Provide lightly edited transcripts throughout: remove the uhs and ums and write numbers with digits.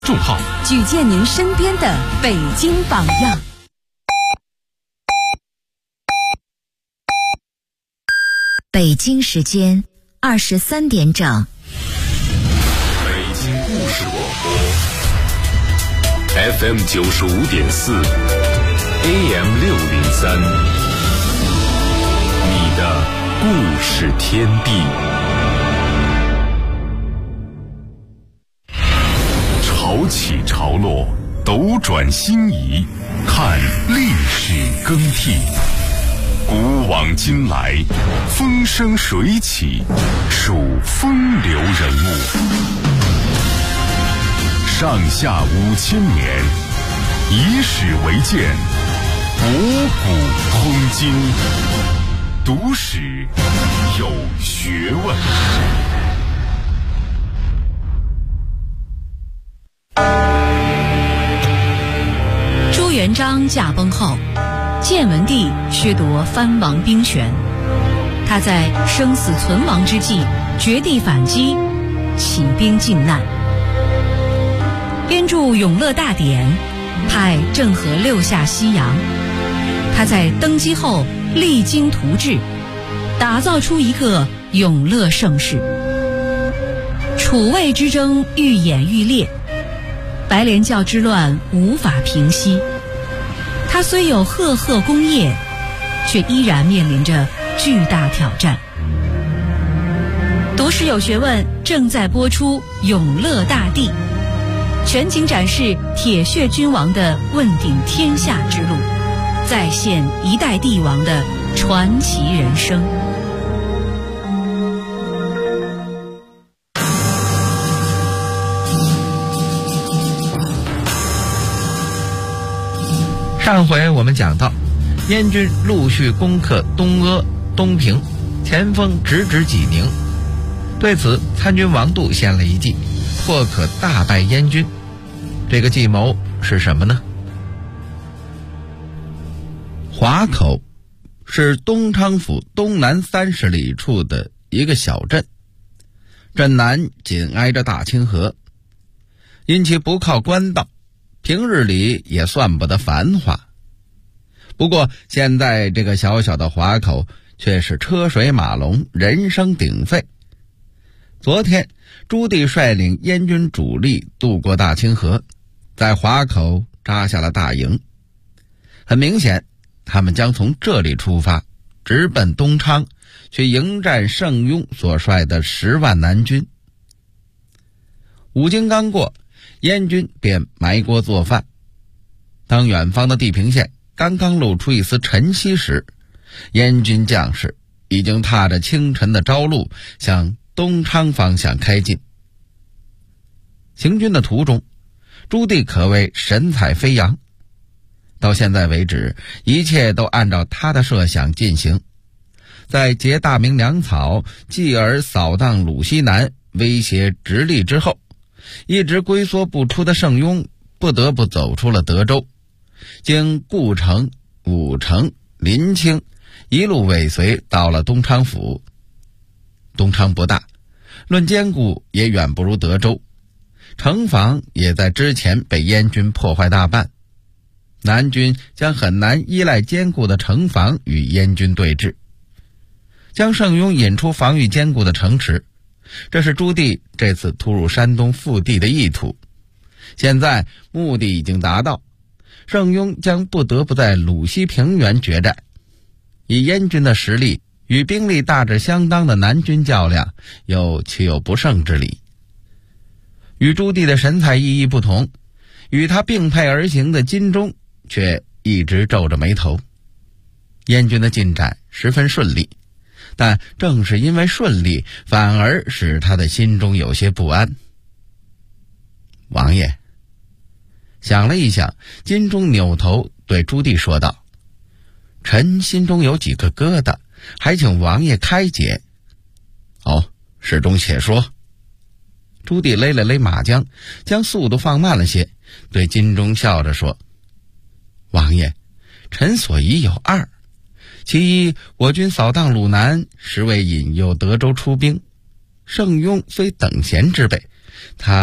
众号， 举荐您身边的北京榜样。 北京时间23点整。 北京故事广播 FM 95.4 AM 603，你的故事天地。潮起潮落，斗转星移，看历史更替。古往今来，风生水起，数风流人物。上下5000年，以史为鉴，博古通今，读史有学问。 朱元璋驾崩后，建文帝削夺藩王兵权，他在生死存亡之际绝地反击，起兵靖难，编著《永乐大典》，派郑和6下西洋。他在登基后励精图治，打造出一个永乐盛世。楚魏之争愈演愈烈，白莲教之乱无法平息。他虽有赫赫功业，却依然面临着巨大挑战。读史有学问正在播出《永乐大帝》，全景展示铁血君王的问鼎天下之路，再现一代帝王的传奇人生。 上回我们讲到，燕军陆续攻克东阿、东平，前锋直指济宁。对此，参军王度献了一计，或可大败燕军。这个计谋是什么呢？华口是东昌府东南30里处的一个小镇，镇南紧挨着大清河，因其不靠官道，平日里也算不得繁华。不过现在这个小小的华口却是车水马龙，人声鼎沸。昨天朱棣率领燕军主力渡过大清河，在华口扎下了大营。很明显，他们将从这里出发，直奔东昌，去迎战盛庸所率的10万南军。5更刚过，燕军便埋锅做饭。当远方的地平线刚刚露出一丝晨曦时，燕军将士已经踏着清晨的朝露向东昌方向开进。行军的途中，朱棣可谓神采飞扬。到现在为止，一切都按照他的设想进行。在劫大明粮草，继而扫荡鲁西南，威胁直隶之后，一直龟缩不出的盛庸不得不走出了德州，经故城、武城、临清一路尾随到了东昌府。东昌不大，论坚固也远不如德州，城防也在之前被燕军破坏大半，南军将很难依赖坚固的城防与燕军对峙。将盛庸引出防御坚固的城池，这是朱棣这次突入山东腹地的意图。现在目的已经达到，盛庸将不得不在鲁西平原决战。以燕军的实力与兵力大致相当的南军较量，又岂有不胜之理？与朱棣的神采奕奕不同，与他并辔而行的金钟却一直皱着眉头。燕军的进展十分顺利，但正是因为顺利，反而使他的心中有些不安。王爷，想了一想，金钟扭头对朱棣说道：“臣心中有几个疙瘩，还请王爷开解。”哦，事中且说。朱棣勒了勒马缰，将速度放慢了些，对金钟笑着说：“王爷，臣所疑有2。其一，我军扫荡鲁南，实为引诱德州出兵。盛庸虽等闲之辈，他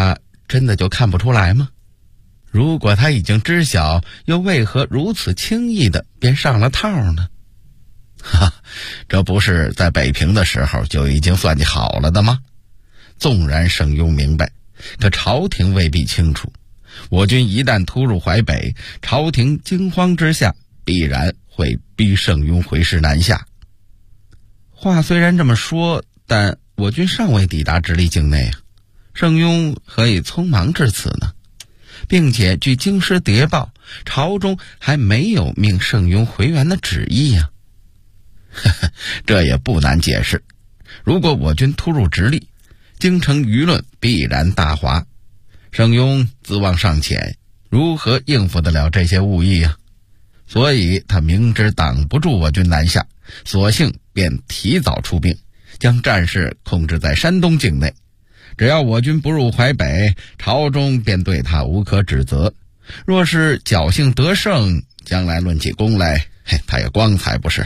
真的就看不出来吗？如果他已经知晓，又为何如此轻易的便上了套呢？这不是在北平的时候就已经算计好了的吗？纵然盛庸明白，可朝廷未必清楚。我军一旦突入淮北，朝廷惊慌之下必然会逼盛庸回师南下。话虽然这么说，但我军尚未抵达直隶境内啊，盛庸何以匆忙至此呢？并且据京师谍报，朝中还没有命盛庸回援的旨意呀。这也不难解释，如果我军突入直隶，京城舆论必然大哗，盛庸资望尚浅，如何应付得了这些误议啊？所以他明知挡不住我军南下，索性便提早出兵，将战事控制在山东境内。只要我军不入淮北，朝中便对他无可指责。若是侥幸得胜，将来论起功来，他也光彩不是。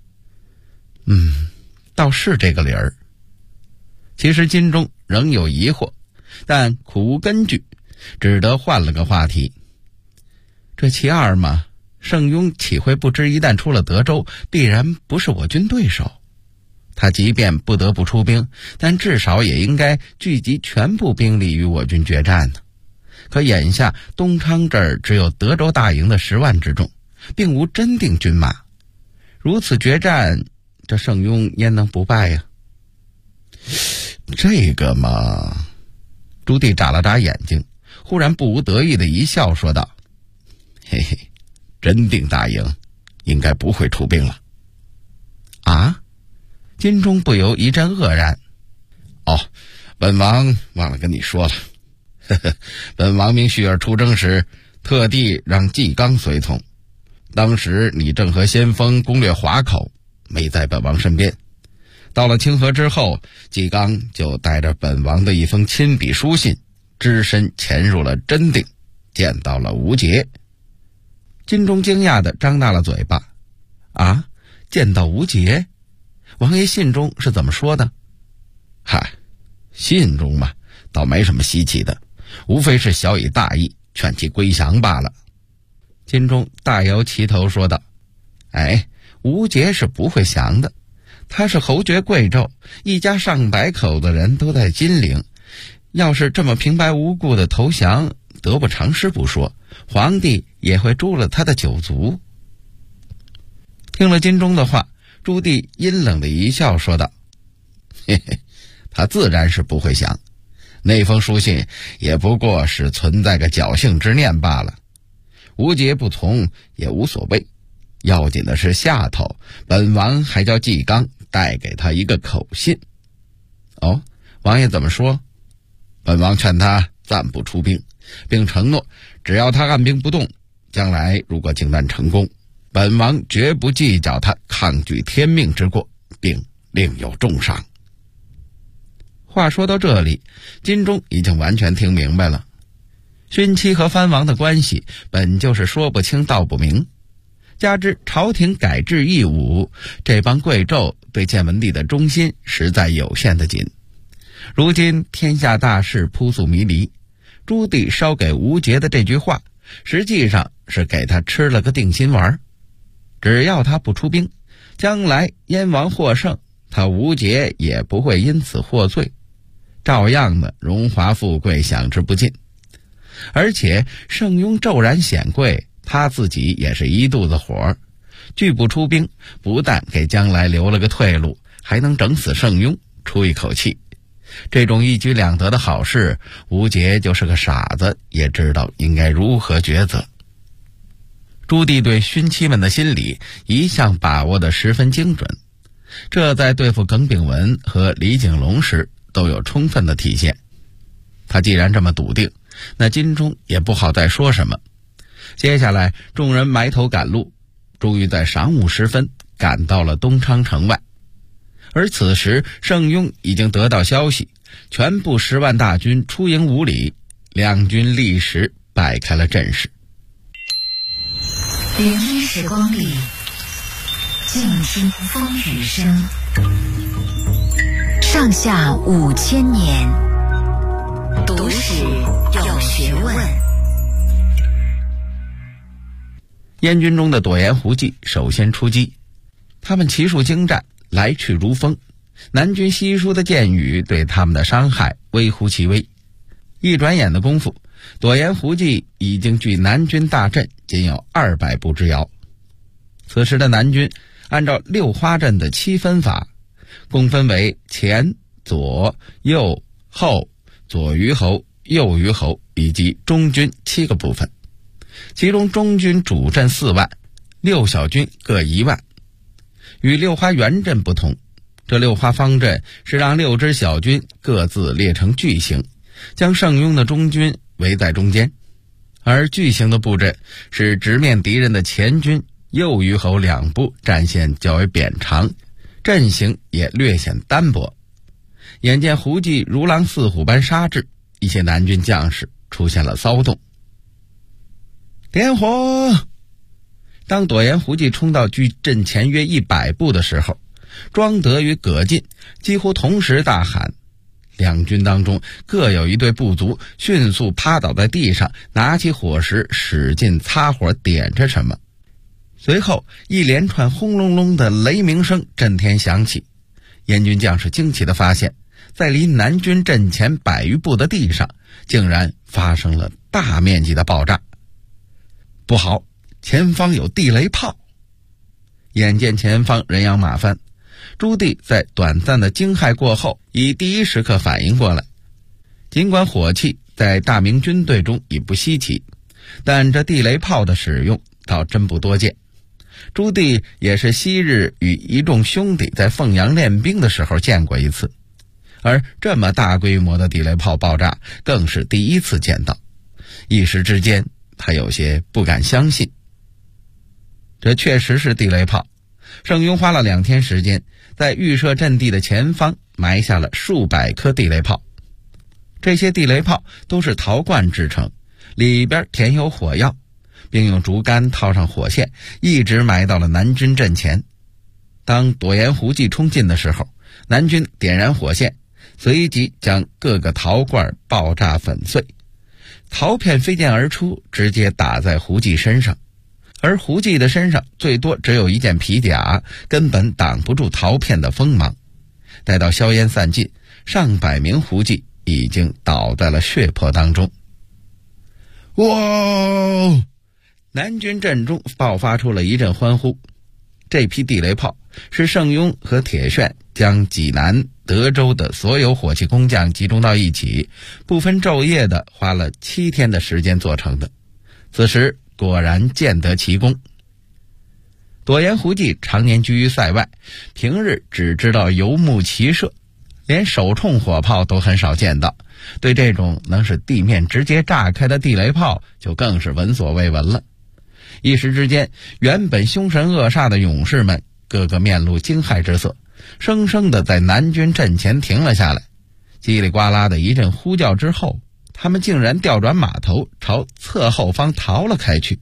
倒是这个理儿。其实金钟仍有疑惑，但苦无根据，只得换了个话题。这其二嘛，盛庸岂会不知一旦出了德州，必然不是我军对手？他即便不得不出兵，但至少也应该聚集全部兵力与我军决战呢。可眼下东昌这儿只有德州大营的10万之众，并无真定军马，如此决战，这盛庸焉能不败呀？这个嘛，朱棣眨了眨眼睛，忽然不无得意的一笑，说道：嘿嘿，真定大营应该不会出兵了。啊？金钟不由一阵愕然。本王忘了跟你说了，本王命旭儿出征时，特地让纪纲随从。当时你正和先锋攻略华口，没在本王身边。到了清河之后，纪纲就带着本王的一封亲笔书信，只身潜入了真定，见到了吴杰。金钟惊讶地张大了嘴巴。啊，见到吴杰？王爷信中是怎么说的？嗨，信中嘛，倒没什么稀奇的，无非是小以大义，劝其归降罢了。金钟大摇其头说道：吴杰是不会降的，他是侯爵贵胄，一家上百口的人都在金陵，要是这么平白无故的投降，得不偿失不说，皇帝也会诛了他的九族。听了金钟的话，朱棣阴冷的一笑说道：嘿嘿，他自然是不会降，那封书信也不过是存在个侥幸之念罢了。吴杰不从也无所谓，要紧的是下头本王还叫纪纲带给他一个口信。王爷怎么说？本王劝他暂不出兵，并承诺只要他按兵不动，将来如果靖难成功，本王绝不计较他抗拒天命之过，并另有重赏。话说到这里，金钟已经完全听明白了。勋妻和藩王的关系本就是说不清道不明，加之朝廷改制义武，这帮贵胄对建文帝的忠心实在有限的紧。如今天下大势扑朔迷离，朱棣捎给吴杰的这句话，实际上是给他吃了个定心丸。只要他不出兵，将来燕王获胜，他吴杰也不会因此获罪，照样的荣华富贵享之不尽。而且盛庸骤然显贵，他自己也是一肚子火，拒不出兵，不但给将来留了个退路，还能整死盛庸，出一口气。这种一举两得的好事，吴杰就是个傻子也知道应该如何抉择。朱棣对勋妻们的心理一向把握得十分精准，这在对付耿炳文和李景龙时都有充分的体现。他既然这么笃定，那金钟也不好再说什么。接下来众人埋头赶路，终于在晌午时分赶到了东昌城外。而此时盛庸已经得到消息，全部10万大军出营5里，两军立时摆开了阵势。 聆听时光里，静听风雨声。上下5000年， 读史有学问。 燕军中的朵颜胡骑首先出击，他们骑术精湛，来去如风，南军稀疏的箭雨对他们的伤害微乎其微。一转眼的功夫，朵颜胡骑已经距南军大阵仅有200步之遥。此时的南军按照六花阵的7分法，共分为前、左、右、后、左虞侯、右虞侯以及中军7个部分，其中中军主阵4万，六小军各1万。与六花圆阵不同，这六花方阵是让6支小军各自列成矩形，将盛庸的中军围在中间，而矩形的布阵是直面敌人的前军右虞侯2部战线较为扁长，阵型也略显单薄。眼见胡骑如狼似虎般杀至，一些南军将士出现了骚动。点火！当朵颜胡骑冲到距阵前约100步的时候，庄德与葛进几乎同时大喊，两军当中各有一队部族迅速趴倒在地上，拿起火石使劲擦火点着什么。随后一连串轰隆隆的雷鸣声震天响起，燕军将士惊奇地发现，在离南军阵前100余步的地上竟然发生了大面积的爆炸。不好，前方有地雷炮！眼见前方人仰马翻，朱棣在短暂的惊骇过后，以第一时刻反应过来。尽管火器在大明军队中已不稀奇，但这地雷炮的使用倒真不多见。朱棣也是昔日与一众兄弟在凤阳练兵的时候见过一次，而这么大规模的地雷炮爆炸更是第一次见到。一时之间他有些不敢相信。这确实是地雷炮，盛庸花了2天时间，在预设阵地的前方埋下了数百颗地雷炮。这些地雷炮都是陶罐制成，里边填有火药，并用竹竿套上火线，一直埋到了南军阵前。当朵颜胡骑冲进的时候，南军点燃火线，随即将各个陶罐爆炸粉碎，陶片飞溅而出，直接打在胡骑身上。而胡骑的身上最多只有一件皮甲，根本挡不住陶片的锋芒。待到硝烟散尽，上百名胡骑已经倒在了血泊当中。哇！南军阵中爆发出了一阵欢呼。这批地雷炮是盛庸和铁铉将济南、德州的所有火器工匠集中到一起，不分昼夜的花了7天的时间做成的。此时果然见得其功。朵颜胡骑常年居于塞外，平日只知道游牧骑射，连手冲火炮都很少见到，对这种能使地面直接炸开的地雷炮就更是闻所未闻了。一时之间，原本凶神恶煞的勇士们个个面露惊骇之色，生生的在南军阵前停了下来。叽里呱啦的一阵呼叫之后，他们竟然调转马头朝侧后方逃了开去。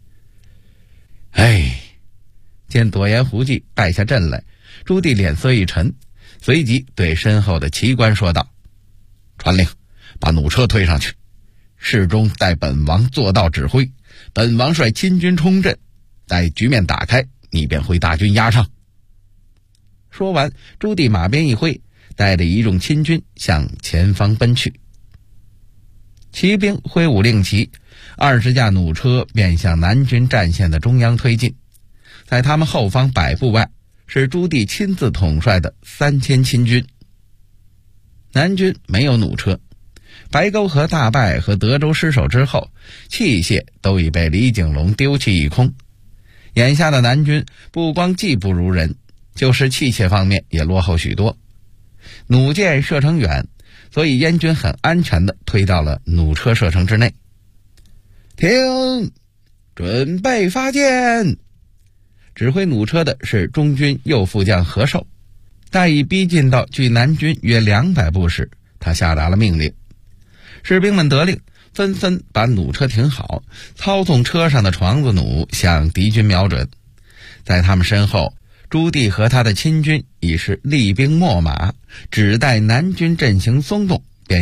见朵颜胡骑败下阵来，朱棣脸色一沉，随即对身后的旗官说道：传令，把弩车推上去，侍中代本王做道指挥，本王率亲军冲阵，待局面打开，你便回大军压上。说完，朱棣马鞭一挥，带着一众亲军向前方奔去。骑兵挥舞令旗，20架弩车便向南军战线的中央推进。在他们后方100步外，是朱棣亲自统帅的3000亲军。南军没有弩车，白沟河大败和德州失守之后，器械都已被李景龙丢弃一空。眼下的南军不光技不如人，就是器械方面也落后许多。弩箭射程远，所以燕军很安全地推到了弩车射程之内。停！准备发箭！指挥弩车的是中军右副将何寿。待已逼近到距南军约200步时，他下达了命令。士兵们得令，纷纷把弩车停好，操纵车上的床子弩向敌军瞄准。在他们身后，朱棣和他的亲军已是厉兵秣马，只待南军阵型松动，便要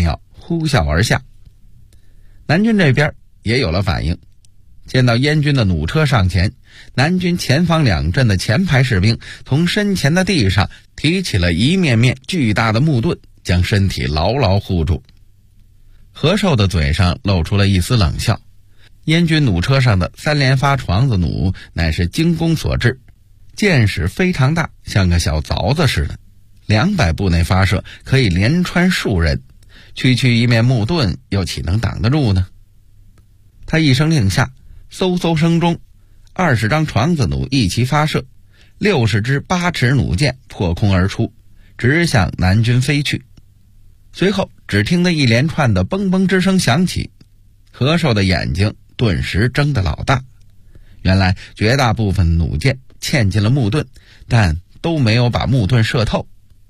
呼啸而下。南军这边也有了反应，见到燕军的弩车上前，南军前方两阵的前排士兵从身前的地上提起了一面面巨大的木盾，将身体牢牢护住。何寿的嘴上露出了一丝冷笑，燕军弩车上的3连发床子弩乃是精工所制，箭矢非常大，像个小凿子似的，200步内发射，可以连穿数人，区区一面木盾又岂能挡得住呢？他一声令下，嗖嗖声中，20张床子弩一齐发射，60支8尺弩箭破空而出，直向南军飞去。随后只听得一连串的嘣嘣之声响起，何寿的眼睛顿时睁得老大。原来绝大部分弩箭嵌进了木盾，但都没有把木盾射透。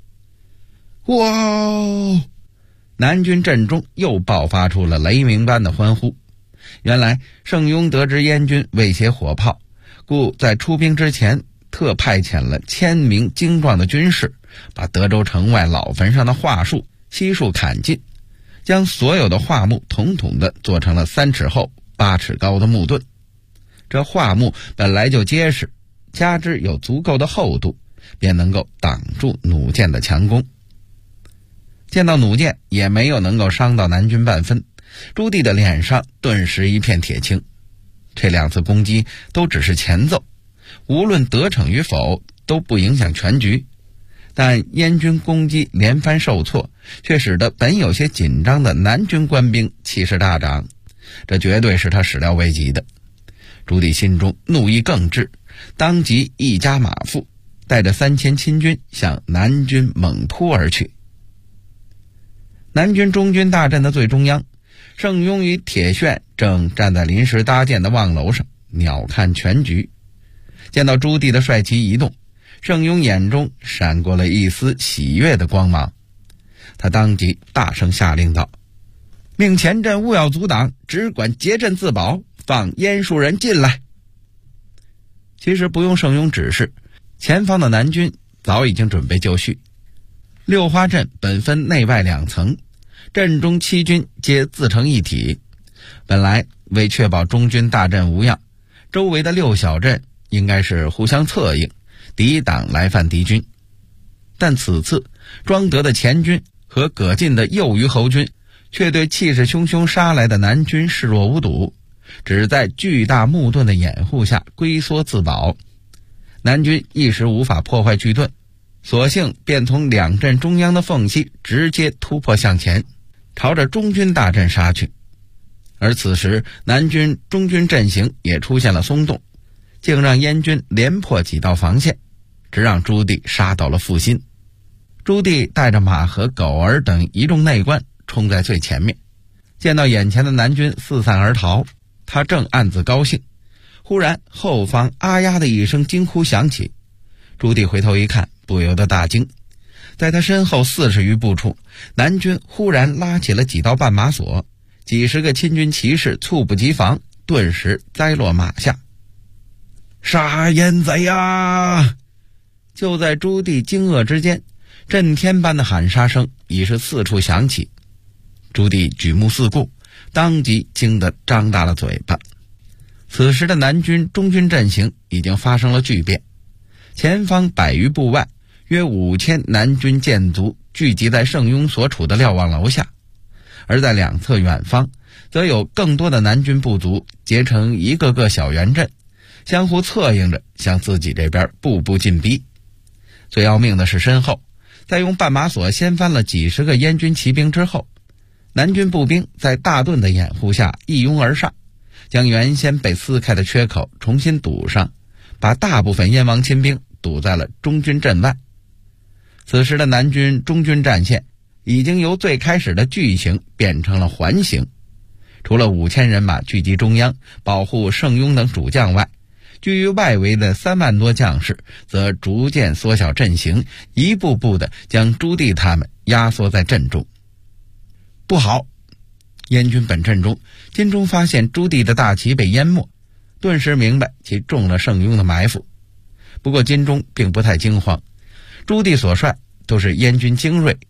哇！南军阵中又爆发出了雷鸣般的欢呼。原来盛庸得知燕军未携火炮，故在出兵之前特派遣了1000名精壮的军士，把德州城外老坟上的桦树悉数砍尽，将所有的桦木统统的做成了3尺厚8尺高的木盾。这桦木本来就结实，加之有足够的厚度，便能够挡住弩箭的强攻。见到弩箭也没有能够伤到南军半分，朱棣的脸上顿时一片铁青。这2次攻击都只是前奏，无论得逞与否都不影响全局，但燕军攻击连番受挫，却使得本有些紧张的南军官兵气势大涨，这绝对是他始料未及的。朱棣心中怒意更至，当即一加马腹，带着3000亲军向南军猛扑而去。南军中军大阵的最中央，盛庸与铁铉正站在临时搭建的望楼上鸟瞰全局。见到朱棣的帅旗移动，盛庸眼中闪过了一丝喜悦的光芒，他当即大声下令道：命前阵勿要阻挡，只管结阵自保，放燕树人进来。其实不用盛庸指示，前方的南军早已经准备就绪。六花阵本分内外2层，阵中7军皆自成一体。本来为确保中军大阵无恙，周围的6小阵应该是互相策应，抵挡来犯敌军。但此次庄德的前军和葛进的右虞侯军却对气势汹汹杀来的南军视若无睹，只在巨大木盾的掩护下龟缩自保。南军一时无法破坏巨盾，索性便从2阵中央的缝隙直接突破向前，朝着中军大阵杀去。而此时南军中军阵型也出现了松动，竟让燕军连破几道防线，直让朱棣杀到了腹心。朱棣带着马和狗儿等一众内官冲在最前面，见到眼前的南军四散而逃，他正暗自高兴，忽然后方啊呀的一声惊呼响起。朱棣回头一看，不由得大惊，在他身后40余步处，南军忽然拉起了几道绊马索，几十个亲军骑士猝不及防，顿时栽落马下。杀燕贼呀！就在朱棣惊愕之间，震天般的喊杀声已是四处响起。朱棣举目四顾，当即惊得张大了嘴巴。此时的南军中军阵型已经发生了巨变，前方100余步外，约5000南军箭卒聚集在盛庸所处的瞭望楼下，而在2侧远方，则有更多的南军部族结成一个个小圆阵，相互策应着向自己这边步步进逼。最要命的是身后，在用绊马索掀翻了几十个燕军骑兵之后，南军步兵在大盾的掩护下一拥而上，将原先被撕开的缺口重新堵上，把大部分燕王亲兵堵在了中军阵外。此时的南军中军战线已经由最开始的矩形变成了环形，除了5000人马聚集中央保护盛庸等主将外，居于外围的3万多将士则逐渐缩小阵型，一步步地将朱棣他们压缩在阵中。不好！燕军本阵中，金钟发现朱棣的大旗被淹没，顿时明白其中了盛庸的埋伏。不过金钟并不太惊慌，朱棣所率都是燕军精锐，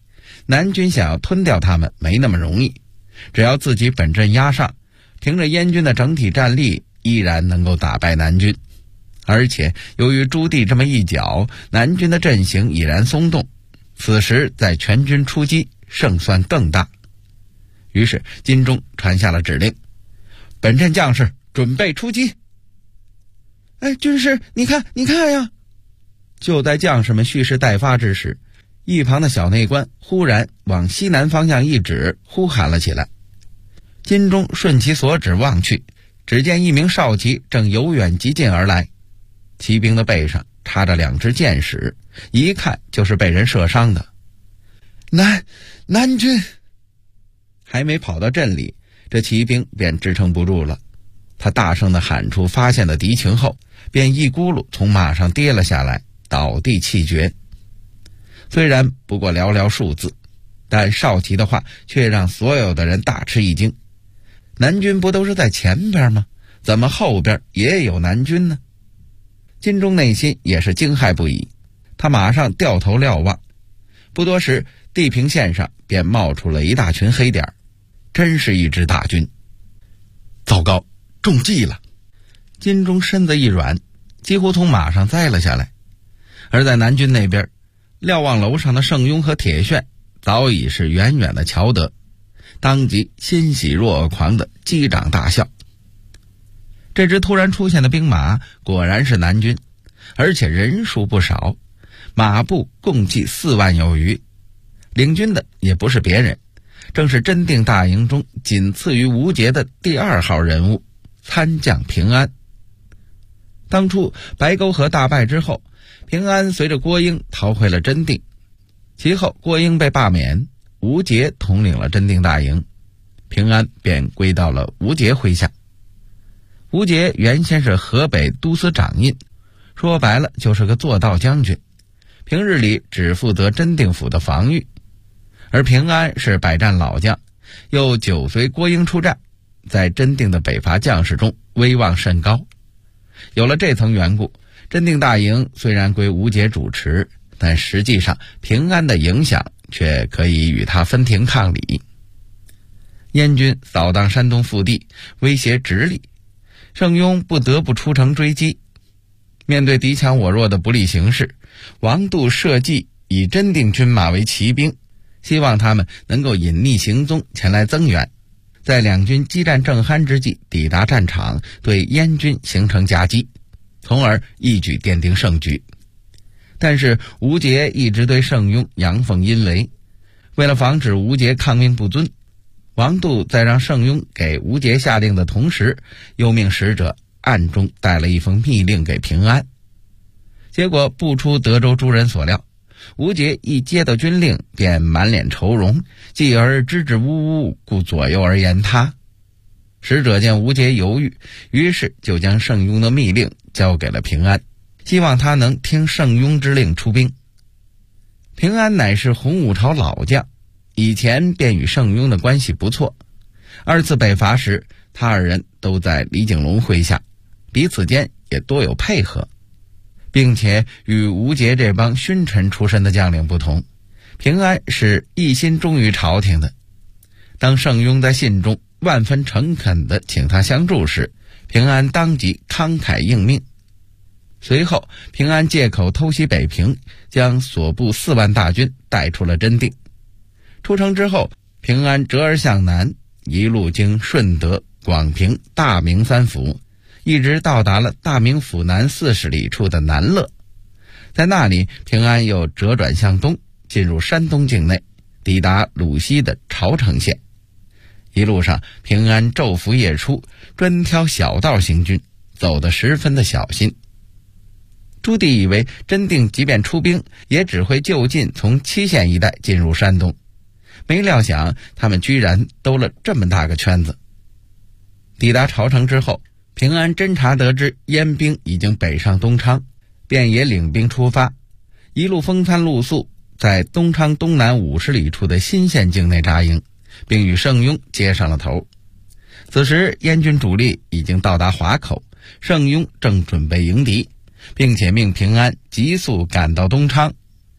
南军想要吞掉他们没那么容易，只要自己本阵压上，凭着燕军的整体战力依然能够打败南军。而且由于朱棣这么一搅，南军的阵型已然松动，此时在全军出击胜算更大。于是金钟传下了指令，本阵将士准备出击。军师，你看呀！就在将士们蓄势待发之时，一旁的小内官忽然往西南方向一指，呼喊了起来。金钟顺其所指望去，只见一名少骑正由远及近而来，骑兵的背上插着2支箭矢，一看就是被人射伤的。南军还没跑到阵里，这骑兵便支撑不住了。他大声地喊出发现的敌情后，便一咕噜从马上跌了下来，倒地气绝。虽然不过寥寥数字，但少骑的话却让所有的人大吃一惊。南军不都是在前边吗？怎么后边也有南军呢？金钟内心也是惊骇不已，他马上掉头瞭望，不多时，地平线上便冒出了一大群黑点，真是一支大军。糟糕，中计了！金钟身子一软，几乎从马上栽了下来。而在南军那边，瞭望楼上的盛庸和铁铉早已是远远的瞧得，当即欣喜若狂的击掌大笑。这支突然出现的兵马果然是南军，而且人数不少，马步共计4万有余。领军的也不是别人，正是真定大营中仅次于吴节的第2号人物参将平安。当初白沟河大败之后，平安随着郭英逃回了真定，其后郭英被罢免，吴节统领了真定大营，平安便归到了吴节麾下。吴节原先是河北都司掌印，说白了就是个坐道将军，平日里只负责真定府的防御。而平安是百战老将，又久随郭英出战，在真定的北伐将士中威望甚高。有了这层缘故，真定大营虽然归吴节主持，但实际上平安的影响却可以与他分庭抗礼。燕军扫荡山东腹地，威胁直隶，盛庸不得不出城追击。面对敌强我弱的不利形势，王度设计以真定军马为骑兵，希望他们能够隐匿行踪前来增援，在两军激战正酣之际抵达战场，对燕军形成夹击，从而一举奠定胜局。但是吴节一直对盛庸阳奉阴违，为了防止吴节抗命不遵，王度在让盛庸给吴节下令的同时，又命使者暗中带了一封密令给平安。结果不出德州诸人所料，吴节一接到军令便满脸愁容，继而支支吾吾，故左右而言他。使者见吴节犹豫，于是就将盛庸的密令交给了平安，希望他能听盛庸之令出兵。平安乃是洪武朝老将，以前便与盛庸的关系不错，二次北伐时他二人都在李景龙麾下，彼此间也多有配合。并且与吴节这帮勋臣出身的将领不同，平安是一心忠于朝廷的。当盛庸在信中万分诚恳地请他相助时，平安当即慷慨应命。随后平安借口偷袭北平，将所部4万大军带出了真定。出城之后，平安折而向南，一路经顺德、广平、大名3府，一直到达了大名府南40里处的南乐。在那里，平安又折转向东，进入山东境内，抵达鲁西的朝城县。一路上，平安昼伏夜出，专挑小道行军，走得十分的小心。朱棣以为真定即便出兵，也只会就近从期县一带进入山东，没料想他们居然兜了这么大个圈子。抵达朝城之后，平安侦察得知燕兵已经北上东昌，便也领兵出发，一路风餐露宿，在东昌东南50里处的新县境内扎营，并与盛庸接上了头。此时燕军主力已经到达华口，盛庸正准备迎敌，并且命平安急速赶到东昌。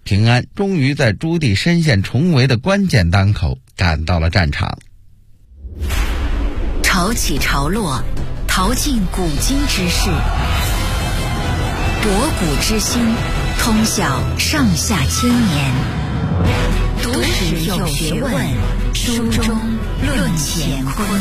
平安终于在朱棣身陷重围的关键当口赶到了战场。 潮起潮落，淘尽古今之事，博古知新，通晓上下千年。读史有学问，书中论乾坤。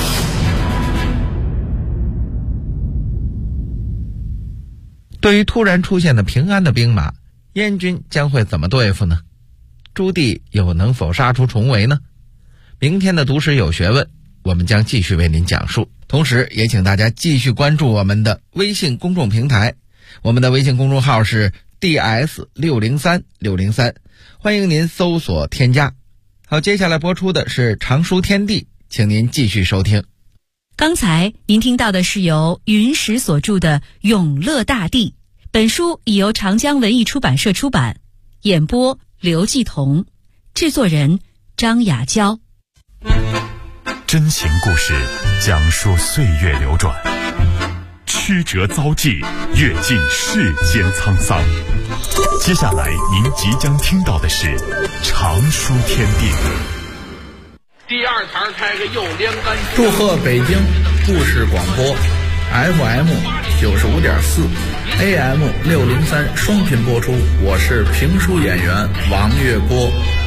对于突然出现的平安的兵马，燕军将会怎么对付呢？朱棣又能否杀出重围呢？明天的读史有学问，我们将继续为您讲述。同时也请大家继续关注我们的微信公众平台，我们的微信公众号是 DS603603，欢迎您搜索添加。好，接下来播出的是常书天地，请您继续收听。 刚才您听到的是由云石所著的《永乐大帝》，本书已由长江文艺出版社出版，演播刘继彤，制作人张雅娇。 真情故事讲述岁月流转，曲折遭际，阅尽世间沧桑。接下来您即将听到的是常书天地。 第二堂开个右连杆。 祝贺北京故事广播 FM 95.4 AM 603双频播出，我是评书演员王月波。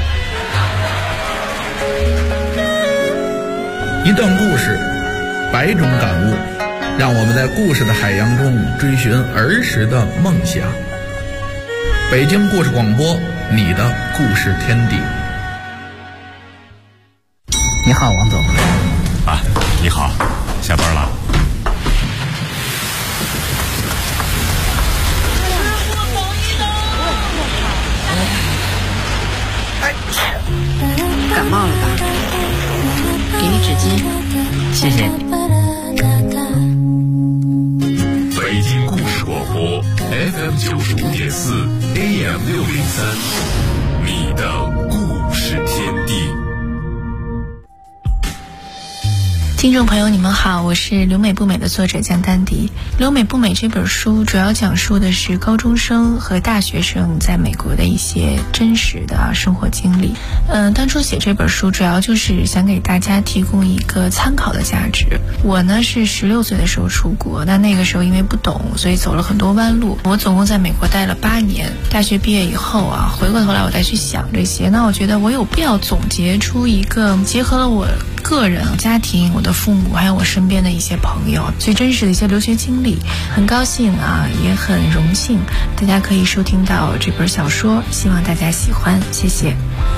一段故事，百种感悟，让我们在故事的海洋中追寻儿时的梦想。北京故事广播，你的故事天地。 你好，王总。 啊，你好，下班了。 感冒了吧？给你纸巾， 谢谢你。 北京故事广播 FM 95.4 AM 603，你的故事天地。 听众朋友你们好，我是留美不美的作者江丹迪。留美不美这本书主要讲述的是高中生和大学生在美国的一些真实的生活经历。当初写这本书主要就是想给大家提供一个参考的价值。我呢是16岁的时候出国，那个时候因为不懂，所以走了很多弯路。我总共在美国待了8年，大学毕业以后回过头来我再去想这些，那我觉得我有必要总结出一个结合了我个人、家庭、我的父母还有我身边的一些朋友最真实的一些留学经历。很高兴也很荣幸大家可以收听到这本小说，希望大家喜欢，谢谢。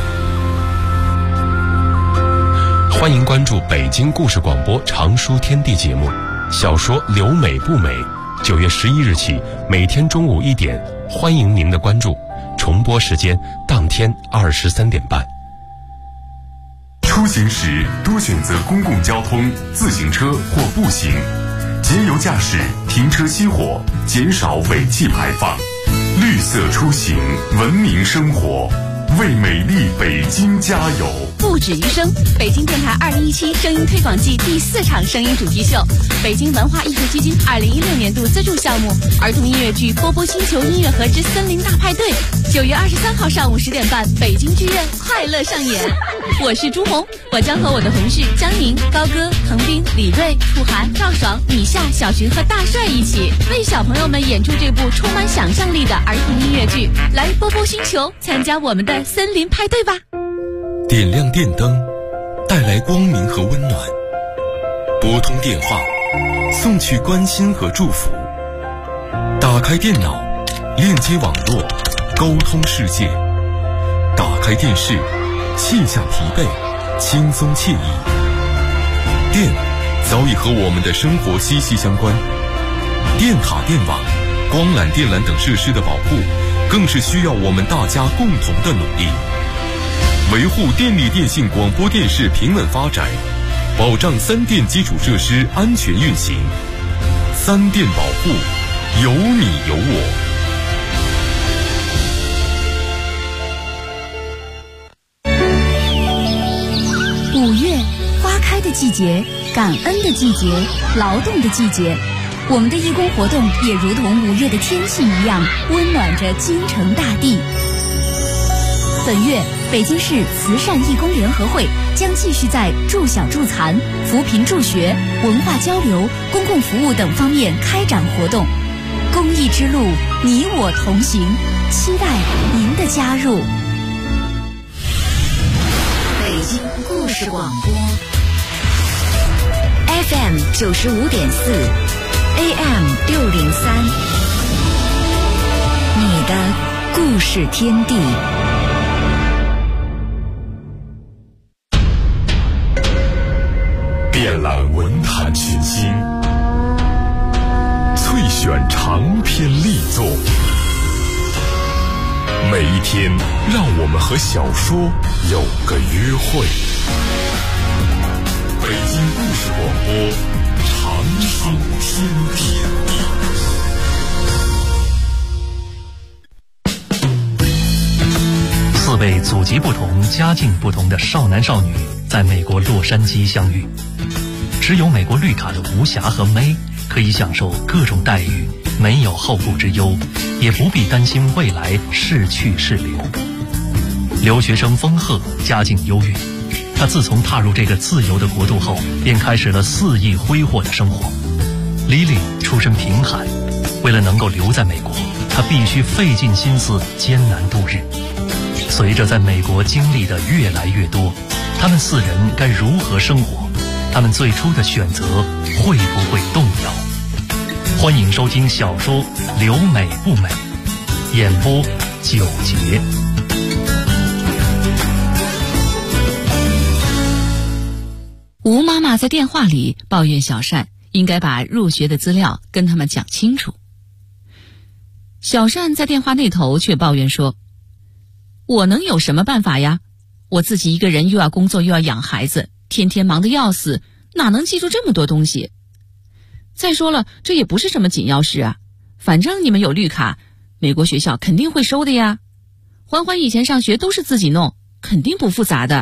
欢迎关注北京故事广播常书天地节目，小说留美不美，9月11日起每天中午1点，欢迎您的关注，重播时间当天23点半。 出行时多选择公共交通、自行车或步行，节油驾驶，停车熄火，减少尾气排放，绿色出行，文明生活，为美丽北京加油！ 不止余生，北京电台2017声音推广季第4场声音主题秀，北京文化艺术基金2016年度资助项目儿童音乐剧《波波星球音乐盒之森林大派对》，9月23号上午10点半，北京剧院快乐上演。我是朱红，我将和我的同事江宁、高歌、彭斌、李锐、楚涵、赵爽、米夏、小寻和大帅一起为小朋友们演出这部充满想象力的儿童音乐剧。来波波星球参加我们的森林派对吧！ 点亮电灯，带来光明和温暖；拨通电话，送去关心和祝福；打开电脑，链接网络，沟通世界；打开电视，卸下疲惫，轻松惬意。电早已和我们的生活息息相关，电塔、电网、光缆、电缆等设施的保护，更是需要我们大家共同的努力。维护电力电信广播电视平稳发展，保障3电基础设施安全运行。3电保护，有你有我。 5月，花开的季节，感恩的季节，劳动的季节。我们的义工活动也如同5月的天气一样，温暖着京城大地。 本月，北京市慈善义工联合会将继续在助小助残、扶贫助学、文化交流、公共服务等方面开展活动。公益之路，你我同行，期待您的加入。北京故事广播 FM 95.4 AM 603，你的故事天地。 遍览文坛群星，萃选长篇力作，每一天让我们和小说有个约会。北京故事广播，长寿天地。 4位祖籍不同、家境不同的少男少女在美国洛杉矶相遇。持有美国绿卡的吴霞和May可以享受各种待遇，没有后顾之忧，也不必担心未来是去是留。留学生丰鹤家境优越，他自从踏入这个自由的国度后，便开始了肆意挥霍的生活。Lily出身贫寒，为了能够留在美国，他必须费尽心思艰难度日。随着在美国经历的越来越多，他们4人该如何生活？他们最初的选择会不会动摇？欢迎收听小说《留美不美》，演播9节。 吴妈妈在电话里抱怨小善应该把入学的资料跟他们讲清楚。小善在电话那头却抱怨说：“我能有什么办法呀？我自己一个人又要工作又要养孩子，天天忙得要死，哪能记住这么多东西？再说了，这也不是什么紧要事啊，反正你们有绿卡，美国学校肯定会收的呀。欢欢以前上学都是自己弄，肯定不复杂的。”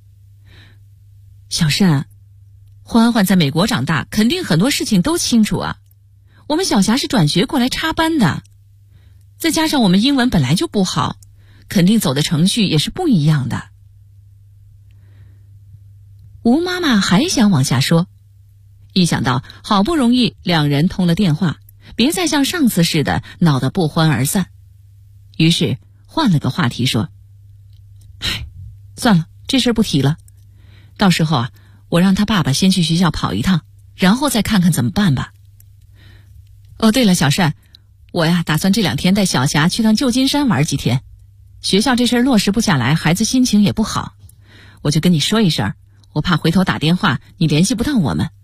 小善，欢欢在美国长大，肯定很多事情都清楚啊。我们小霞是转学过来插班的，再加上我们英文本来就不好，肯定走的程序也是不一样的。吴妈妈还想往下说，一想到好不容易2人通了电话，别再像上次似的闹得不欢而散，于是换了个话题说：“算了，这事儿不提了。到时候啊，我让他爸爸先去学校跑一趟，然后再看看怎么办吧。哦，对了，小善，我呀打算这2天带小霞去趟旧金山玩几天。学校这事儿落实不下来，孩子心情也不好，我就跟你说一声，我怕回头打电话你联系不到我们。”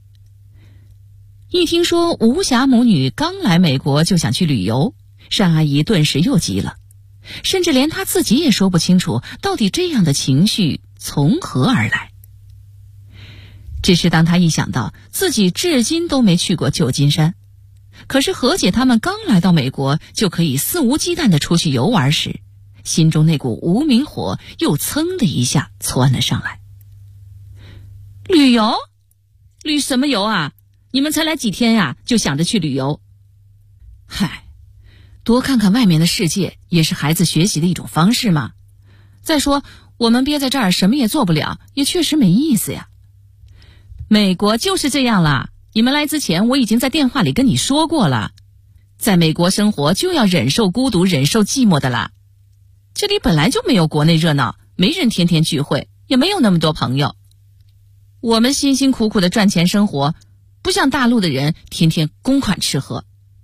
一听说吴霞母女刚来美国就想去旅游，单阿姨顿时又急了，甚至连她自己也说不清楚到底这样的情绪从何而来。只是当她一想到自己至今都没去过旧金山，可是何姐他们刚来到美国就可以肆无忌惮地出去游玩时，心中那股无名火又噌的一下窜了上来。旅游？旅什么游啊？你们才来几天呀，就想着去旅游？嗨，多看看外面的世界也是孩子学习的一种方式嘛。再说我们憋在这儿什么也做不了，也确实没意思呀。美国就是这样啦，你们来之前我已经在电话里跟你说过了，在美国生活就要忍受孤独，忍受寂寞的啦。这里本来就没有国内热闹，没人天天聚会，也没有那么多朋友。我们辛辛苦苦的赚钱生活，不像大陆的人天天公款吃喝。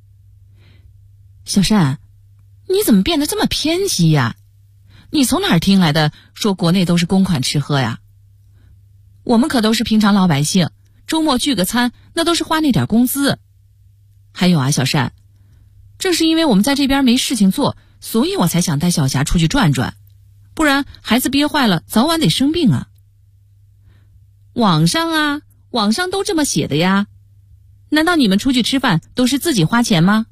小善，你怎么变得这么偏激呀？你从哪儿听来的说国内都是公款吃喝呀？我们可都是平常老百姓，周末聚个餐那都是花那点工资。还有啊，小善，正是因为我们在这边没事情做，所以我才想带小霞出去转转，不然孩子憋坏了早晚得生病啊。网上都这么写的呀，难道你们出去吃饭都是自己花钱吗？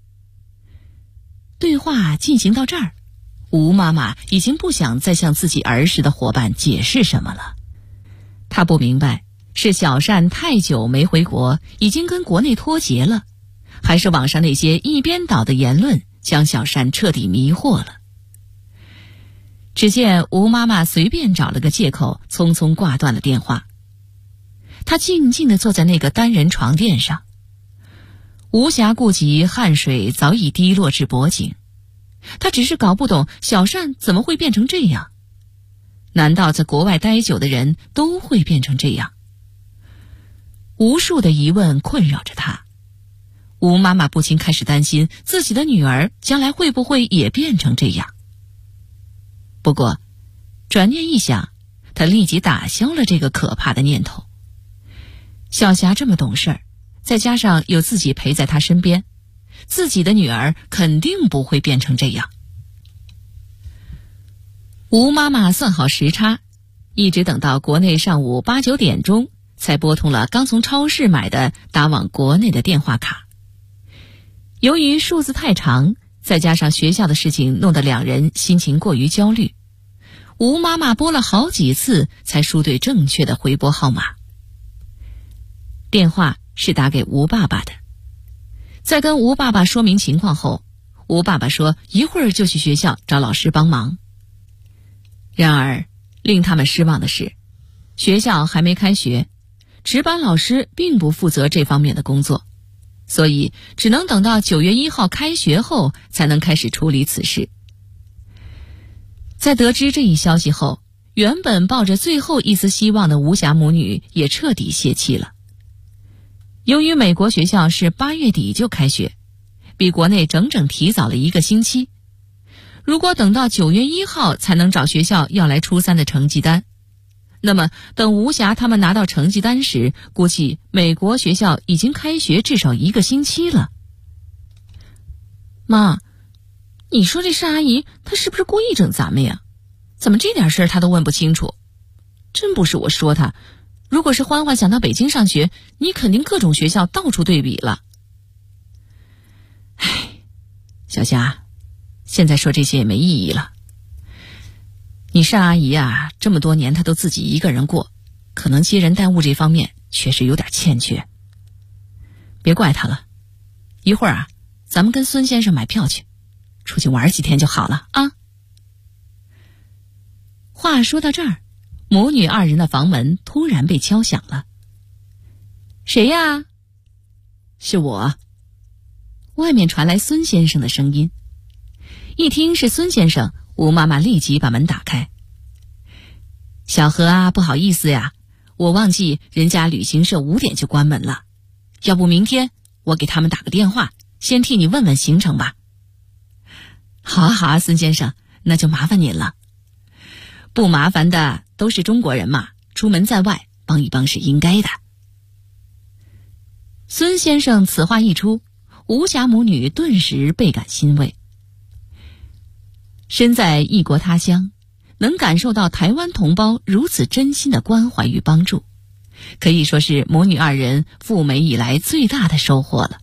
对话进行到这儿，吴妈妈已经不想再向自己儿时的伙伴解释什么了。她不明白，是小善太久没回国，已经跟国内脱节了，还是网上那些一边倒的言论将小善彻底迷惑了。 只见吴妈妈随便找了个借口，匆匆挂断了电话。她静静地坐在那个单人床垫上，无暇顾及汗水早已滴落至脖颈。她只是搞不懂小善怎么会变成这样。难道在国外待久的人都会变成这样？无数的疑问困扰着她。吴妈妈不禁开始担心自己的女儿将来会不会也变成这样。不过转念一想，她立即打消了这个可怕的念头。小霞这么懂事儿，再加上有自己陪在她身边，自己的女儿肯定不会变成这样。吴妈妈算好时差，一直等到国内上午8、9点钟，才拨通了刚从超市买的打往国内的电话卡。由于数字太长，再加上学校的事情弄得两人心情过于焦虑，吴妈妈拨了好几次才输对正确的回拨号码。电话是打给吴爸爸的。在跟吴爸爸说明情况后，吴爸爸说一会儿就去学校找老师帮忙。然而令他们失望的是，学校还没开学，值班老师并不负责这方面的工作，所以只能等到9月1号开学后才能开始处理此事。在得知这一消息后，原本抱着最后一丝希望的吴霞母女也彻底泄气了。由于美国学校是8月底就开学，比国内整整提早了1个星期。如果等到9月1号才能找学校要来初3的成绩单，那么等吴霞他们拿到成绩单时，估计美国学校已经开学至少1个星期了。妈，你说这单阿姨她是不是故意整咱们呀？怎么这点事儿她都问不清楚？真不是我说她，如果是欢欢想到北京上学，你肯定各种学校到处对比了。唉，小霞，现在说这些也没意义了。你单阿姨啊，这么多年她都自己一个人过，可能接人待物这方面确实有点欠缺。别怪她了，一会儿啊，咱们跟孙先生买票去，出去玩几天就好了啊。话说到这儿，母女2人的房门突然被敲响了。谁呀？是我。外面传来孙先生的声音。一听是孙先生，吴妈妈立即把门打开。小何啊，不好意思呀，我忘记人家旅行社5点就关门了，要不明天我给他们打个电话，先替你问问行程吧。好啊好啊，孙先生，那就麻烦您了。不麻烦的，都是中国人嘛，出门在外帮一帮是应该的。孙先生此话一出，吴霞母女顿时倍感欣慰。身在异国他乡，能感受到台湾同胞如此真心的关怀与帮助，可以说是母女2人赴美以来最大的收获了。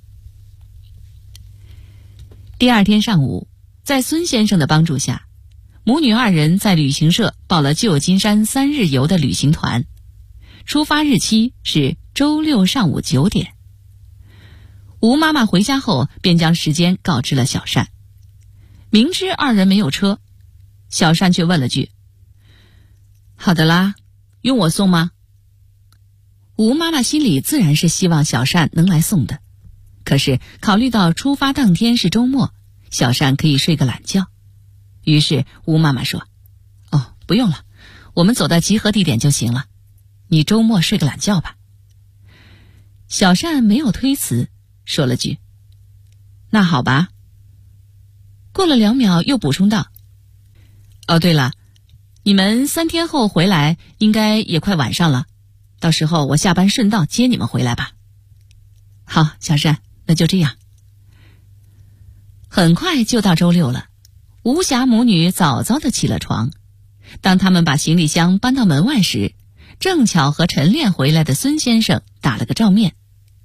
第2天上午，在孙先生的帮助下，母女2人在旅行社报了旧金山3日游的旅行团，出发日期是周6上午9点。吴妈妈回家后便将时间告知了小善。明知2人没有车，小善却问了句：好的啦，用我送吗？吴妈妈心里自然是希望小善能来送的，可是考虑到出发当天是周末，小善可以睡个懒觉，于是吴妈妈说：哦，不用了，我们走到集合地点就行了，你周末睡个懒觉吧。小善没有推辞，说了句：那好吧。过了2秒又补充道：哦对了，你们3天后回来应该也快晚上了，到时候我下班顺道接你们回来吧。好，小善，那就这样。很快就到周6了，吴霞母女早早的起了床。当他们把行李箱搬到门外时，正巧和晨练回来的孙先生打了个照面。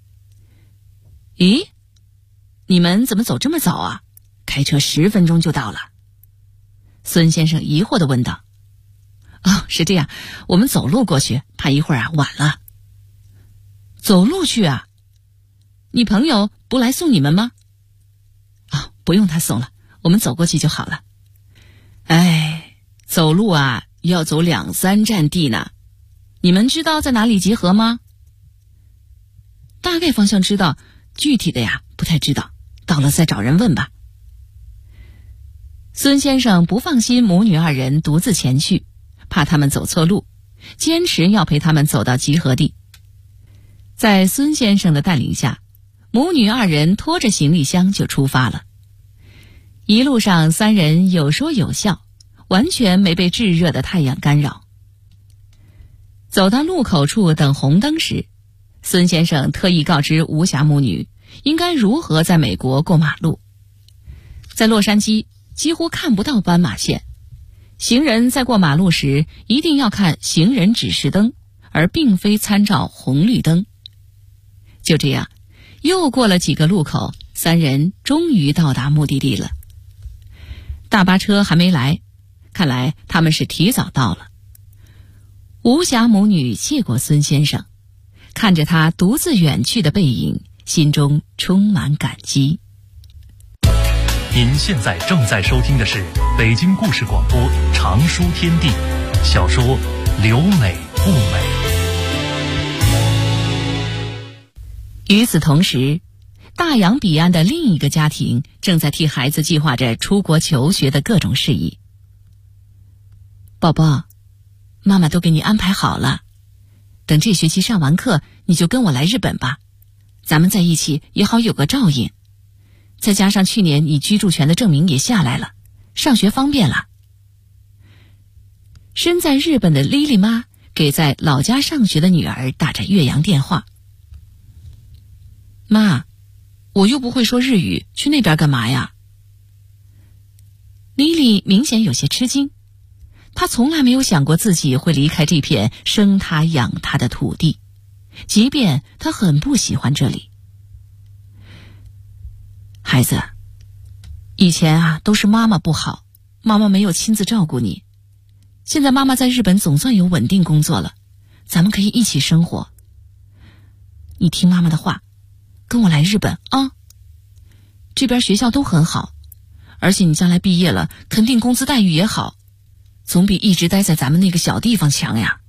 咦，你们怎么走这么早啊？开车10分钟就到了。孙先生疑惑地问道。哦，是这样，我们走路过去，怕一会儿晚了。走路去啊？你朋友不来送你们吗？不用他送了，我们走过去就好了。哎， 走路啊要走2-3站地呢。你们知道在哪里集合吗？大概方向知道，具体的呀不太知道，到了再找人问吧。孙先生不放心母女2人独自前去，怕他们走错路，坚持要陪他们走到集合地。在孙先生的带领下，母女2人拖着行李箱就出发了。一路上3人有说有笑，完全没被炙热的太阳干扰。走到路口处等红灯时，孙先生特意告知吴霞母女应该如何在美国过马路。在洛杉矶几乎看不到斑马线，行人在过马路时一定要看行人指示灯，而并非参照红绿灯。就这样，又过了几个路口，3人终于到达目的地了。大巴车还没来，看来他们是提早到了。吴霞母女谢过孙先生，看着他独自远去的背影，心中充满感激。 您现在正在收听的是北京故事广播长书天地小说《留美不美》。 与此同时，大洋彼岸的另一个家庭正在替孩子计划着出国求学的各种事宜。宝宝，妈妈都给你安排好了，等这学期上完课，你就跟我来日本吧，咱们在一起也好有个照应。再加上去年你居住权的证明也下来了，上学方便了。身在日本的莉莉妈给在老家上学的女儿打着越洋电话。妈，我又不会说日语，去那边干嘛呀？莉莉明显有些吃惊，她从来没有想过自己会离开这片生她养她的土地，即便她很不喜欢这里。孩子，以前啊都是妈妈不好，妈妈没有亲自照顾你，现在妈妈在日本总算有稳定工作了，咱们可以一起生活。你听妈妈的话，跟我来日本啊！这边学校都很好，而且你将来毕业了，肯定工资待遇也好，总比一直待在咱们那个小地方强呀。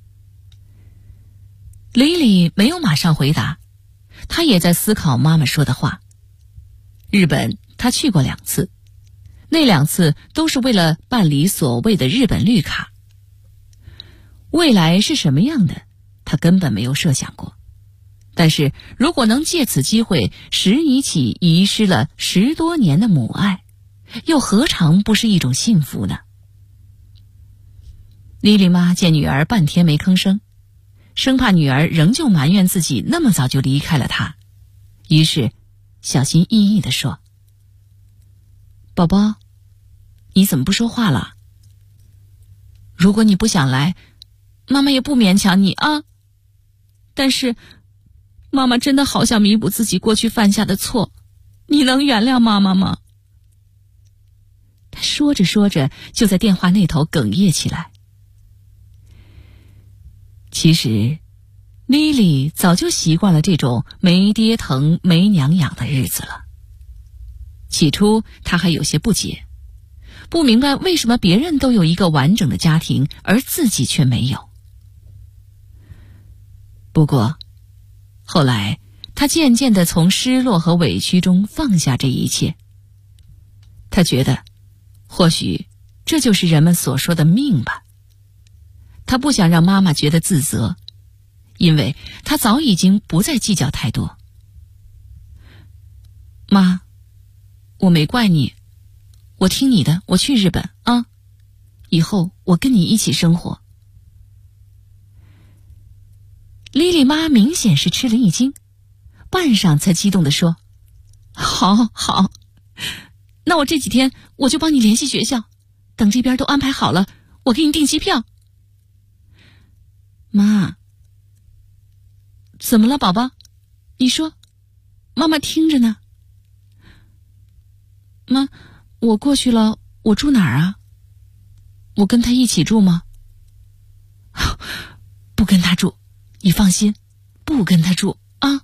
莉莉没有马上回答，她也在思考妈妈说的话。日本她去过2次，那2次都是为了办理所谓的日本绿卡。未来是什么样的，她根本没有设想过。但是如果能借此机会拾你起遗失了10多年的母爱，又何尝不是一种幸福呢？莉莉妈见女儿半天没吭声，生怕女儿仍旧埋怨自己那么早就离开了她，于是小心翼翼地说：宝宝，你怎么不说话了？如果你不想来，妈妈也不勉强你啊。但是妈妈真的好想弥补自己过去犯下的错，你能原谅妈妈吗？她说着说着，就在电话那头哽咽起来。其实莉莉早就习惯了这种没爹疼没娘养的日子了。起初她还有些不解，不明白为什么别人都有一个完整的家庭，而自己却没有。不过后来她渐渐地从失落和委屈中放下这一切。她觉得或许这就是人们所说的命吧。她不想让妈妈觉得自责，因为她早已经不再计较太多。妈，我没怪你，我听你的，我去日本啊，以后我跟你一起生活。莉莉妈明显是吃了一惊，半晌才激动地说：好好，那我这几天我就帮你联系学校，等这边都安排好了，我给你订机票。妈，怎么了宝宝？你说，妈妈听着呢。妈，我过去了，我住哪儿啊？我跟他一起住吗？不跟他住，你放心，不跟他住啊。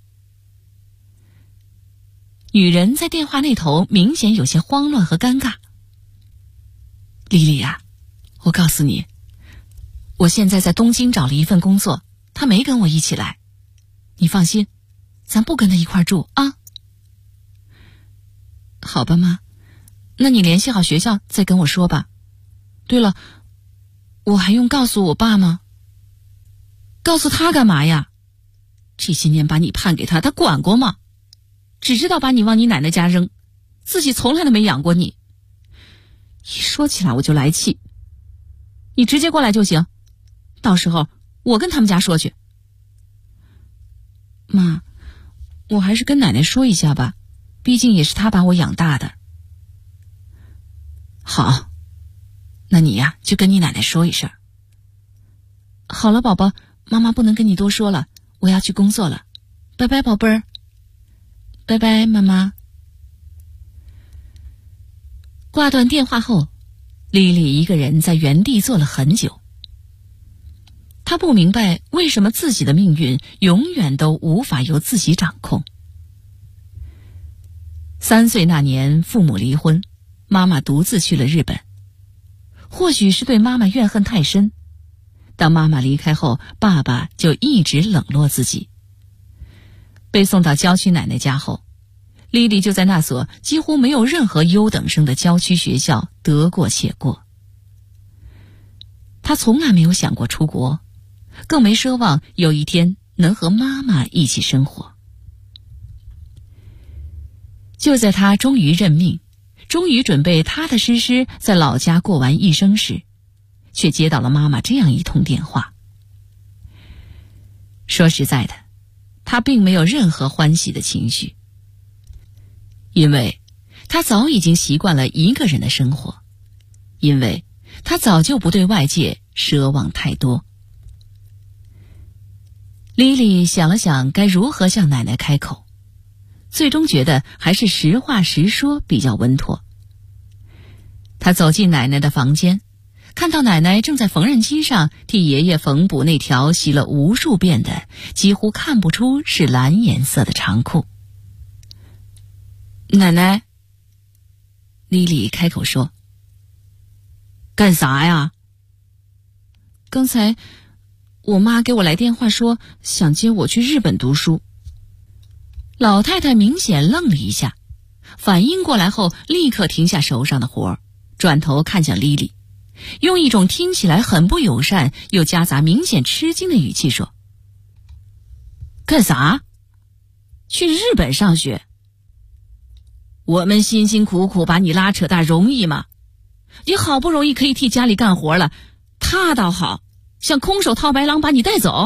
女人在电话那头明显有些慌乱和尴尬。莉莉啊， 我告诉你，我现在在东京找了一份工作，他没跟我一起来。你放心，咱不跟他一块住啊。好吧，妈，那你联系好学校再跟我说吧。对了，我还用告诉我爸吗？告诉他干嘛呀？这些年把你判给他，他管过吗？只知道把你往你奶奶家扔，自己从来都没养过你。一说起来我就来气。你直接过来就行，到时候我跟他们家说去。妈，我还是跟奶奶说一下吧，毕竟也是她把我养大的。好，那你呀就跟你奶奶说一声。好了，宝宝，妈妈不能跟你多说了，我要去工作了。拜拜，宝贝儿。拜拜，妈妈。挂断电话后，莉莉一个人在原地坐了很久。她不明白为什么自己的命运永远都无法由自己掌控。3岁那年，父母离婚，妈妈独自去了日本。或许是对妈妈怨恨太深，当妈妈离开后，爸爸就一直冷落自己。被送到郊区奶奶家后，莉莉就在那所几乎没有任何优等生的郊区学校得过且过。她从来没有想过出国，更没奢望有一天能和妈妈一起生活。就在她终于认命，终于准备踏踏实实在老家过完一生时，却接到了妈妈这样一通电话。说实在的，她并没有任何欢喜的情绪，因为她早已经习惯了一个人的生活，因为她早就不对外界奢望太多。莉莉想了想该如何向奶奶开口，最终觉得还是实话实说比较稳妥。她走进奶奶的房间，看到奶奶正在缝纫机上替爷爷缝补那条洗了无数遍的几乎看不出是蓝颜色的长裤。奶奶，莉莉开口说。干啥呀？刚才我妈给我来电话说想接我去日本读书。老太太明显愣了一下，反应过来后立刻停下手上的活，转头看向莉莉，用一种听起来很不友善又夹杂明显吃惊的语气说：干啥？去日本上学？我们辛辛苦苦把你拉扯大容易吗？你好不容易可以替家里干活了，他倒好，像空手套白狼把你带走。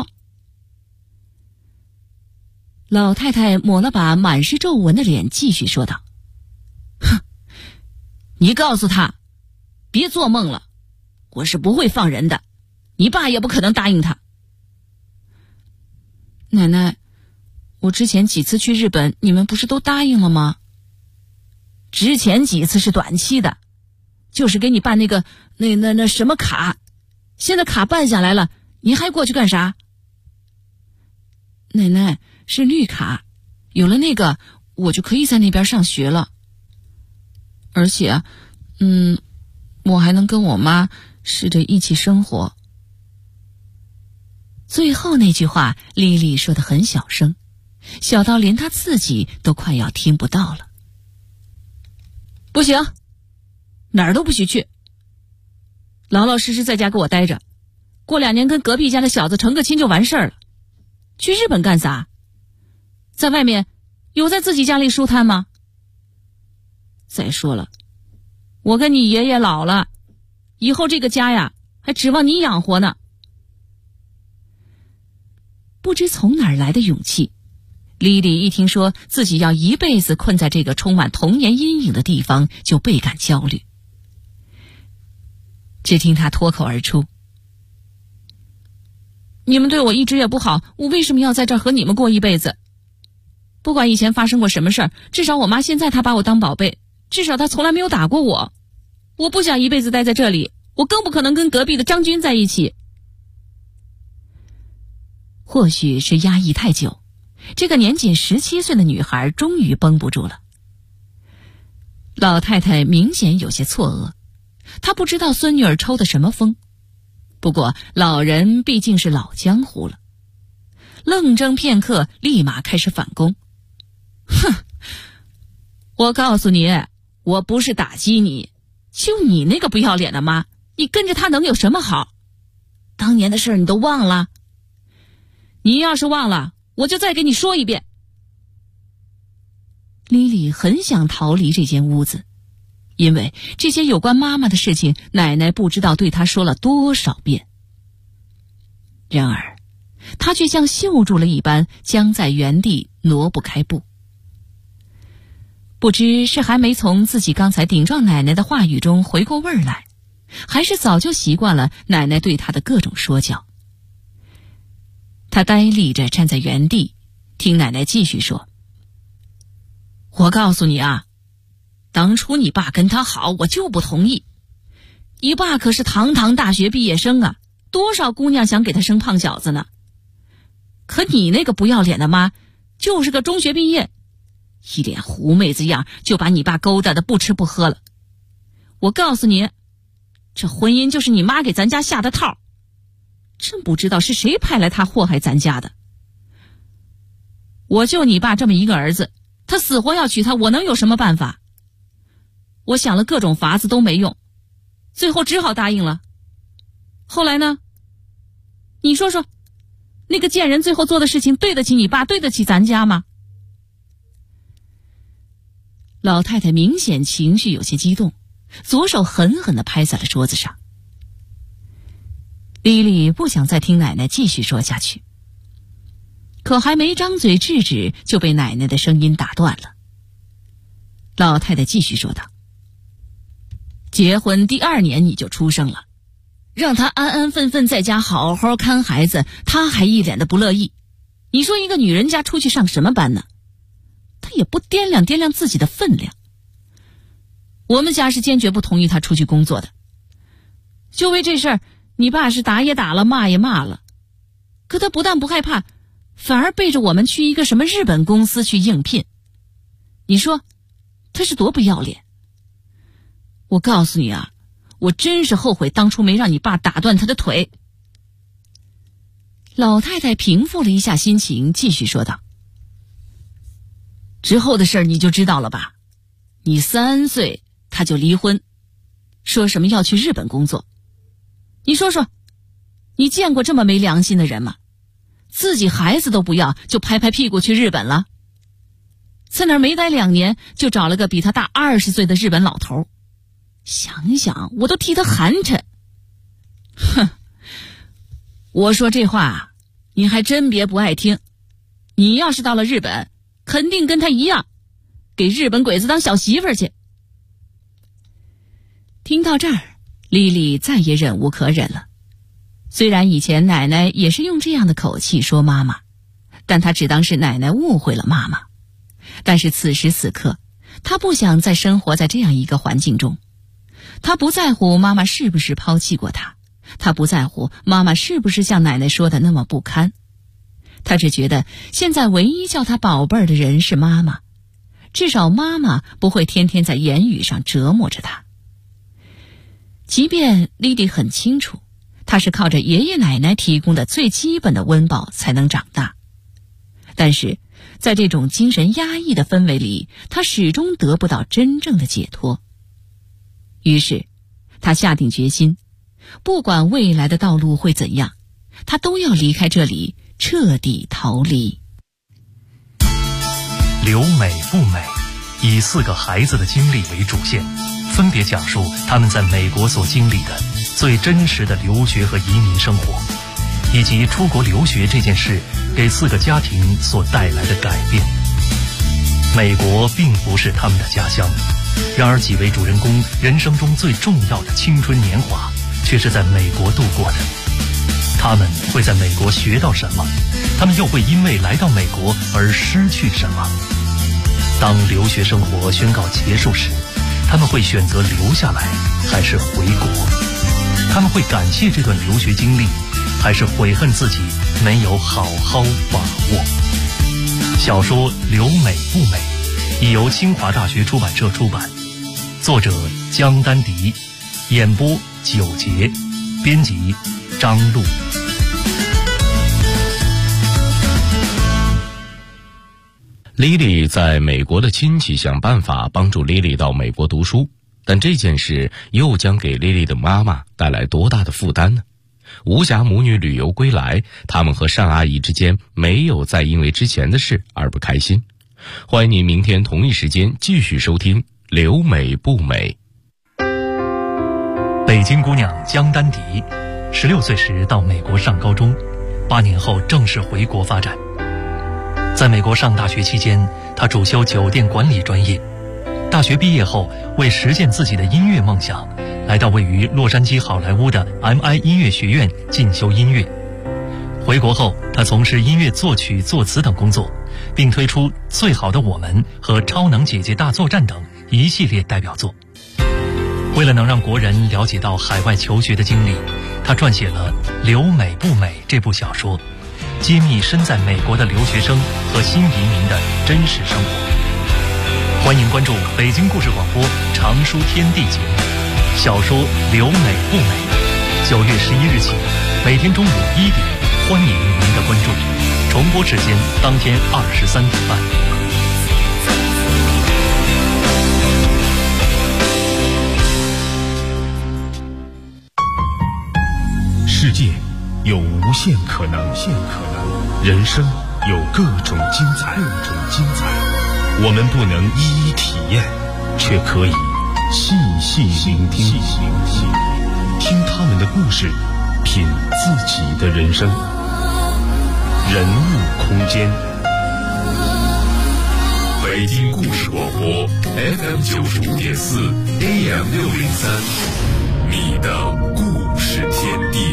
老太太抹了把满是皱纹的脸，继续说道：哼，你告诉他别做梦了，我是不会放人的，你爸也不可能答应他。奶奶，我之前几次去日本你们不是都答应了吗？之前几次是短期的，就是给你办那个那什么卡，现在卡办下来了，你还过去干啥？奶奶，是绿卡，有了那个我就可以在那边上学了，而且我还能跟我妈试着一起生活。最后那句话莉莉说得很小声，小到连她自己都快要听不到了。不行，哪儿都不许去，老老实实在家给我待着，过2年跟隔壁家的小子成个亲就完事儿了。去日本干啥？在外面有在自己家里舒坦吗？再说了，我跟你爷爷老了，以后这个家呀还指望你养活呢。不知从哪儿来的勇气，莉莉一听说自己要一辈子困在这个充满童年阴影的地方，就倍感焦虑。只听她脱口而出：你们对我一直也不好，我为什么要在这儿和你们过一辈子？不管以前发生过什么事儿，至少我妈现在她把我当宝贝，至少她从来没有打过我。我不想一辈子待在这里，我更不可能跟隔壁的张军在一起。或许是压抑太久，这个年仅17岁的女孩终于绷不住了。老太太明显有些错愕， 他不知道孙女儿抽的什么风，不过老人毕竟是老江湖了，愣怔片刻，立马开始反攻。哼，我告诉你，我不是打击你，就你那个不要脸的妈，你跟着他能有什么好？当年的事儿你都忘了？你要是忘了，我就再给你说一遍。莉莉很想逃离这间屋子，因为这些有关妈妈的事情，奶奶不知道对她说了多少遍。然而，她却像锈住了一般，僵在原地挪不开步。不知是还没从自己刚才顶撞奶奶的话语中回过味儿来，还是早就习惯了奶奶对她的各种说教。她呆立着站在原地，听奶奶继续说：我告诉你啊，当初你爸跟他好，我就不同意。你爸可是堂堂大学毕业生啊，多少姑娘想给他生胖小子呢？可你那个不要脸的妈，就是个中学毕业，一脸狐妹子样，就把你爸勾搭的不吃不喝了。我告诉你，这婚姻就是你妈给咱家下的套，真不知道是谁派来他祸害咱家的。我就你爸这么一个儿子，他死活要娶她，我能有什么办法？我想了各种法子都没用，最后只好答应了。后来呢？你说说，那个贱人最后做的事情对得起你爸，对得起咱家吗？老太太明显情绪有些激动，左手狠狠地拍在了桌子上。莉莉不想再听奶奶继续说下去，可还没张嘴制止，就被奶奶的声音打断了。老太太继续说道：结婚第2年你就出生了，让他安安分分在家好好看孩子，他还一脸的不乐意。你说一个女人家出去上什么班呢？他也不掂量掂量自己的分量。我们家是坚决不同意他出去工作的。就为这事儿，你爸是打也打了，骂也骂了。可他不但不害怕，反而背着我们去一个什么日本公司去应聘。你说他是多不要脸？我告诉你啊，我真是后悔当初没让你爸打断他的腿。老太太平复了一下心情，继续说道：之后的事儿你就知道了吧？你3岁他就离婚，说什么要去日本工作。你说说，你见过这么没良心的人吗？自己孩子都不要，就拍拍屁股去日本了。在那儿没待2年，就找了个比他大20岁的日本老头。想想我都替他寒碜。哼，我说这话你还真别不爱听。你要是到了日本，肯定跟他一样，给日本鬼子当小媳妇儿去。听到这儿，莉莉再也忍无可忍了。虽然以前奶奶也是用这样的口气说妈妈，但她只当是奶奶误会了妈妈。但是此时此刻，她不想再生活在这样一个环境中。她不在乎妈妈是不是抛弃过她，她不在乎妈妈是不是像奶奶说的那么不堪。她只觉得现在唯一叫她宝贝儿的人是妈妈，至少妈妈不会天天在言语上折磨着她。即便莉莉很清楚，她是靠着爷爷奶奶提供的最基本的温饱才能长大，但是在这种精神压抑的氛围里，她始终得不到真正的解脱。于是她下定决心，不管未来的道路会怎样，她都要离开这里，彻底逃离。 留美不美，以4个孩子的经历为主线，分别讲述他们在美国所经历的最真实的留学和移民生活，以及出国留学这件事给4个家庭所带来的改变。美国并不是他们的家乡，然而几位主人公人生中最重要的青春年华却是在美国度过的。他们会在美国学到什么？他们又会因为来到美国而失去什么？当留学生活宣告结束时，他们会选择留下来还是回国？他们会感谢这段留学经历，还是悔恨自己没有好好把握？小说《留美不美》已由清华大学出版社出版，作者江丹迪， 演播九节，编辑张璐。 莉莉在美国的亲戚想办法帮助莉莉到美国读书，但这件事又将给莉莉的妈妈带来多大的负担呢？无暇母女旅游归来，他们和单阿姨之间没有再因为之前的事而不开心。欢迎您明天同一时间继续收听留美不美。 北京姑娘江丹迪16岁时到美国上高中，8年后正式回国发展。在美国上大学期间，她主修酒店管理专业。大学毕业后，为实现自己的音乐梦想，来到位于洛杉矶好莱坞的 MI 音乐学院进修音乐。回国后，她从事音乐作曲、作词等工作，并推出《最好的我们》和《超能姐姐大作战》等一系列代表作。为了能让国人了解到海外求学的经历，她撰写了《留美不美》这部小说，揭秘身在美国的留学生和新移民的真实生活。欢迎关注北京故事广播常书天地节目小说《留美不美》，9月11日起，每天中午1点，欢迎您的关注。重播时间当天23点半。 世界有无限可能，人生有各种精彩。我们不能一一体验，却可以细细聆听，听他们的故事，品自己的人生。人物空间， 北京故事广播 FM 95.4 AM 603，你的故事天地。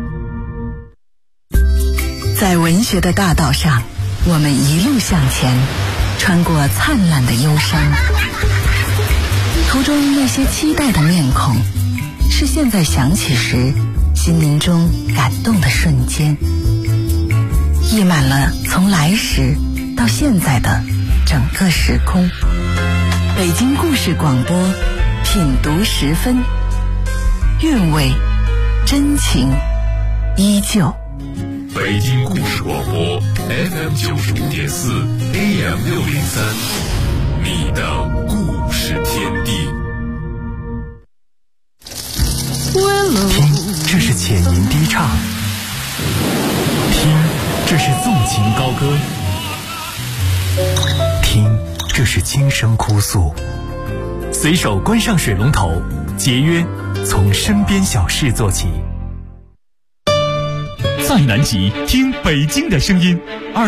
在文学的大道上，我们一路向前，穿过灿烂的忧伤。途中那些期待的面孔，是现在想起时心灵中感动的瞬间，溢满了从来时到现在的整个时空。北京故事广播，品读10分，韵味真情依旧。 北京故事广播 FM 95.4 AM 603，你的故事天地。 听，这是浅吟低唱；听，这是纵情高歌；听，这是轻声哭诉。随手关上水龙头，节约，从身边小事做起。 在南极，听北京的声音。